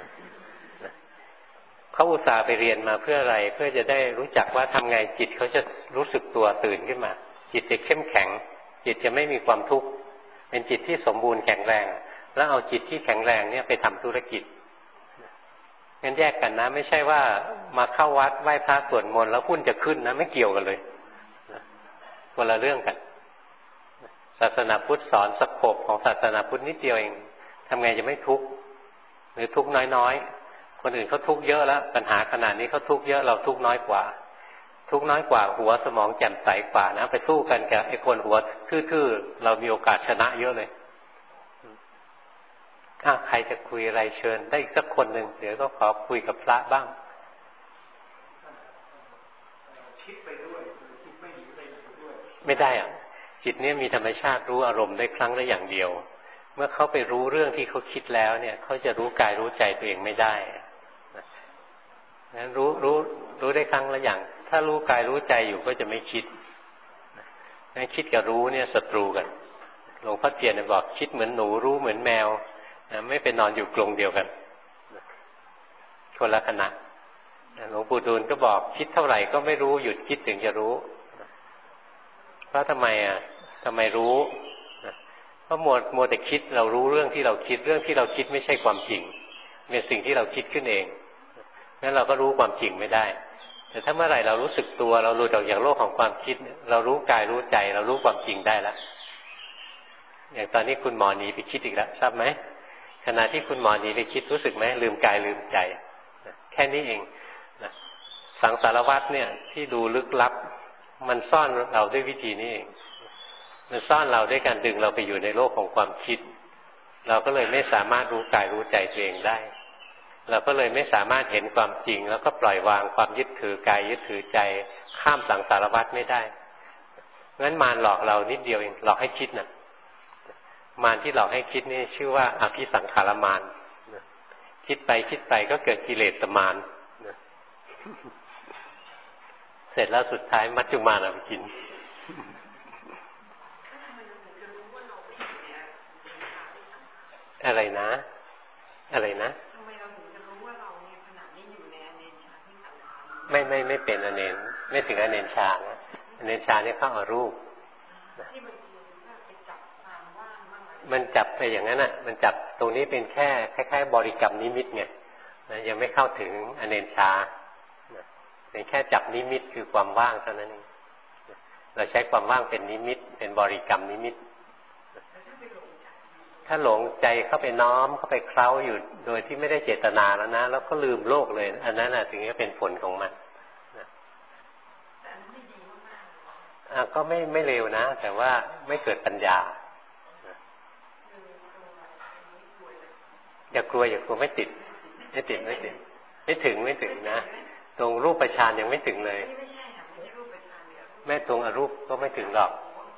เขาอุตส่าห์ไปเรียนมาเพื่ออะไรเพื่อจะได้รู้จักว่าทำไงจิตเขาจะรู้สึกตัวตื่นขึ้นมาจิตจะเข้มแข็งจิตจะไม่มีความทุกข์เป็นจิตที่สมบูรณ์แข็งแรงแล้วเอาจิตที่แข็งแรงเนี่ยไปทำธุรกิจงั้นแยกกันนะไม่ใช่ว่ามาเข้าวัดไหว้พระสวดมนต์แล้วหุ้นจะขึ้นนะไม่เกี่ยวกันเลยคนละเรื่องกันศาสนาพุทธสอนสโคปของศาสนาพุทธนิดเดียวเองทำไงจะไม่ทุกข์หรือทุกข์น้อยๆคนอื่นเขาทุกข์เยอะแล้วปัญหาขนาดนี้เขาทุกข์เยอะเราทุกข์น้อยกว่าหัวสมองแจ่มใสกว่านะไปสู้กันกับไอ้คนหัวทื่อๆเรามีโอกาสชนะเยอะเลยใครจะคุยอะไรเชิญได้อีกสักคนหนึ่งเดี๋ยวก็ขอคุยกับพระบ้างคิดไปด้วยคิดไม่ดีไปด้วยไม่ได้อ่ะจิตเนี่ยมีธรรมชาติรู้อารมณ์ได้ครั้งละอย่างเดียวเมื่อเขาไปรู้เรื่องที่เขาคิดแล้วเนี่ยเขาจะรู้กายรู้ใจตัวเองไม่ได้นั้นรู้ได้ครั้งละอย่าง ถ้ารู้กายรู้ใจอยู่ก็จะไม่คิดงั้นคิดกับรู้เนี่ยศัตรูกันหลวงพ่อเทียนบอกคิดเหมือนหนูรู้เหมือนแมวไม่เป็นนอนอยู่กรงเดียวกันคนละขณะหลวงปู่ดูลก็บอกคิดเท่าไหร่ก็ไม่รู้หยุดคิดถึงจะรู้เพราะทำไมรู้เพราะมัวแต่คิดเรารู้เรื่องที่เราคิดเรื่องที่เราคิดไม่ใช่ความจริงเป็นสิ่งที่เราคิดขึ้นเองงั้นเราก็รู้ความจริงไม่ได้แต่ถ้าเมื่อไหร่เรารู้สึกตัวเราหลุดออกจากโลกของความคิดเรารู้กายรู้ใจเรารู้ความจริงได้แล้วอย่างตอนนี้คุณหมอหนีไปคิดอีกแล้วทราบไหมขณะที่คุณหมอหนีไปคิดรู้สึกไหมลืมกายลืมใจแค่นี้เองนะสังสารวัฏเนี่ยที่ดูลึกลับมันซ่อนเราด้วยวิธีนี้เองมันซ่อนเราด้วยการดึงเราไปอยู่ในโลกของความคิดเราก็เลยไม่สามารถรู้กายรู้ใจตัวเองได้เราก็เลยไม่สามารถเห็นความจริงแล้วก็ปล่อยวางความยึดถือกายยึดถือใจข้ามสังสารวัฏไม่ได้งั้นมารหลอกเรานิดเดียวเองหลอกให้คิดนะมารที่หลอกให้คิดนี่ชื่อว่าอภิสังขารมารคิดไปก็เกิดกิเลสมารเสร็จแล้วสุดท้ายมัจจุมารเอาไปกินอะไรนะทำไมเราถึงจะรู้ว่าเราเนี่ยขณะนี้อยู่ในอเนชาที่สังขารไม่เป็นอเนนไม่ถึงอเนชานะอเนชาเนี่ยเข้าอารูปมันจับไปอย่างนั้นอ่ะมันจับตรงนี้เป็นแค่คล้ายๆบริกรรมนิมิตไงนะยังไม่เข้าถึงอเนชาเป็นแค่จับนิมิตคือความว่างเท่านั้นเองเราใช้ความว่างเป็นนิมิตเป็นบริกรรมนิมิตถ้าหลงใจเข้าไปน้อมเข้าไปเคล้าอยู่โดยที่ไม่ได้เจตนาแล้วนะแล้วก็ลืมโลกเลยอันนั้นถึงจะเป็นผลของมันก็ไม่เร็วนะแต่ว่าไม่เกิดปัญญาอย่ากลัวไม่ติดไม่ถึงนะตรงรูปฌานยังไม่ถึงเลยแม่ตรงอรูปก็ไม่ถึงหรอก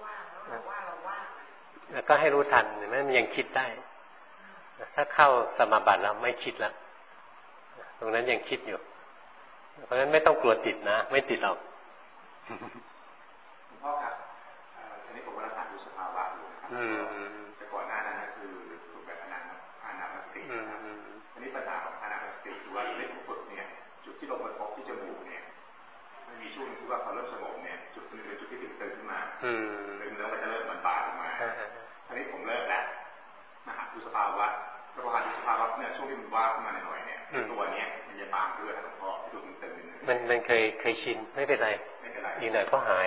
แล้วก็ให้รู้ทันมันยังคิดได้ถ้าเข้าสมาบัติแล้วไม่คิดแล้วตรงนั้นยังคิดอยู่เพราะฉะนั้นไม่ต้องกลัวติดนะไม่ติดหรอกพ่อครับทีนี้ผมกำลังถามดูสภาวะอยู่นะครับแต่ก่อนหน้านั้นคือถูกแบบอานาปานสติทีนี้ปัญหาของอานาปานสติคือว่าในผมฝึกเนี่ยจุดที่ลงมาพบที่จมูกเนี่ยมันมีช่วงที่ว่าพอเริ่มสงบเนี่ยจุดนี้เป็นจุดที่ตื่นขึ้นมาแล้วมันจะเริ่มบานออกมาทีนี้ผมเลิกแล้วมาหาดูสภาวะแล้วพอหาดูสภาวะเนี่ยช่วงที่มันว่างขึ้นมาหน่อยเนี่ยตัวเนี้ยมันจะบางเพื่อหลวงพ่อที่ดูตื่นมันเคยชินไม่เป็นไรอีกหน่อยก็หาย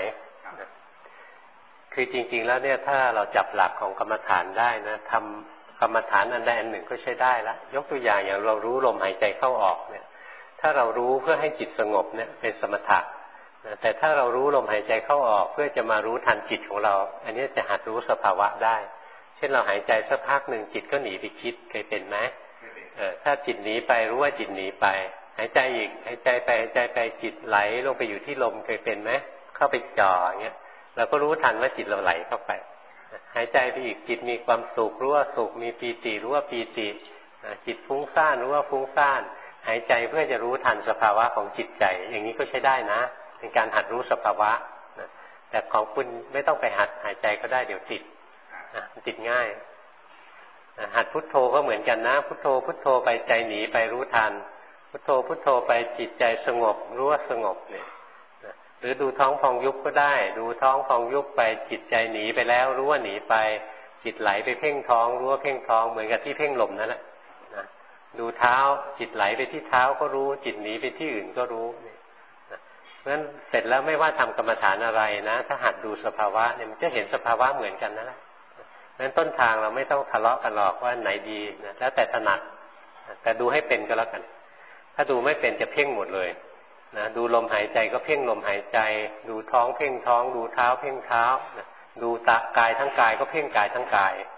คือจริงๆแล้วเนี่ยถ้าเราจับหลักของกรรมฐานได้นะทำกรรมฐานอันใดอันหนึ่งก็ใช้ได้ละยกตัวอย่างเรารู้ลมหายใจเข้าออกเนี่ยถ้าเรารู้เพื่อให้จิตสงบเนี่ยเป็นสมถะแต่ถ้าเรารู้ลมหายใจเข้าออกเพื่อจะมารู้ทันจิตของเราอันนี้จะหัดรู้สภาวะได้เช่นเราหายใจสักพักหนึ่งจิตก็หนีไปคิดเคยเป็นไหมถ้าจิตหนีไปรู้ว่าจิตหนีไปหายใจอีกหายใจไปจิตไหลลงไปอยู่ที่ลมเคยเป็นไหมเข้าไปจ่ออย่างเงี้ยเราก็รู้ทันว่าจิตเราไหลเข้าไปหายใจไปอีกจิตมีความสุขรู้ว่าสุขมีปีติรู้ว่าปีติจิตฟุ้งซ่านรู้ว่าฟุ้งซ่านหายใจเพื่อจะรู้ทันสภาวะของจิตใจอย่างนี้ก็ใช้ได้นะเป็นการหัดรู้สภาวะแต่ของคุณไม่ต้องไปหัดหายใจก็ได้เดี๋ยวติดง่ายหัดพุทโธก็เหมือนกันนะพุทโธไปใจหนีไปรู้ทันพุทโธไปจิตใจสงบรู้ว่าสงบเนี่ยหรือดูท้องพองยุบก็ได้ดูท้องพองยุบไปจิตใจหนีไปแล้วรู้ว่าหนีไปจิตไหลไปเพ่งท้องรู้ว่าเพ่งท้องเหมือนกับที่เพ่งลมนั่นแหละดูเท้าจิตไหลไปที่เท้าก็รู้จิตหนีไปที่อื่นก็รู้เพราะฉะนั้นเสร็จแล้วไม่ว่าทำกรรมฐานอะไรนะถ้าหัดดูสภาวะเนี่ยมันจะเห็นสภาวะเหมือนกันนั่นแหละเพราะฉะนั้นต้นทางเราไม่ต้องทะเลาะกันหรอกว่าไหนดีนะแล้วแต่ถนัดแต่ดูให้เป็นก็แล้วกันถ้าดูไม่เป็นจะเพ่งหมดเลยนะดูลมหายใจก็เพ่งลมหายใจดูท้องเพ่งท้องดูเท้าเพ่งเท้านะดูกายทั้งกายก็เพ่งกายทั้งกาย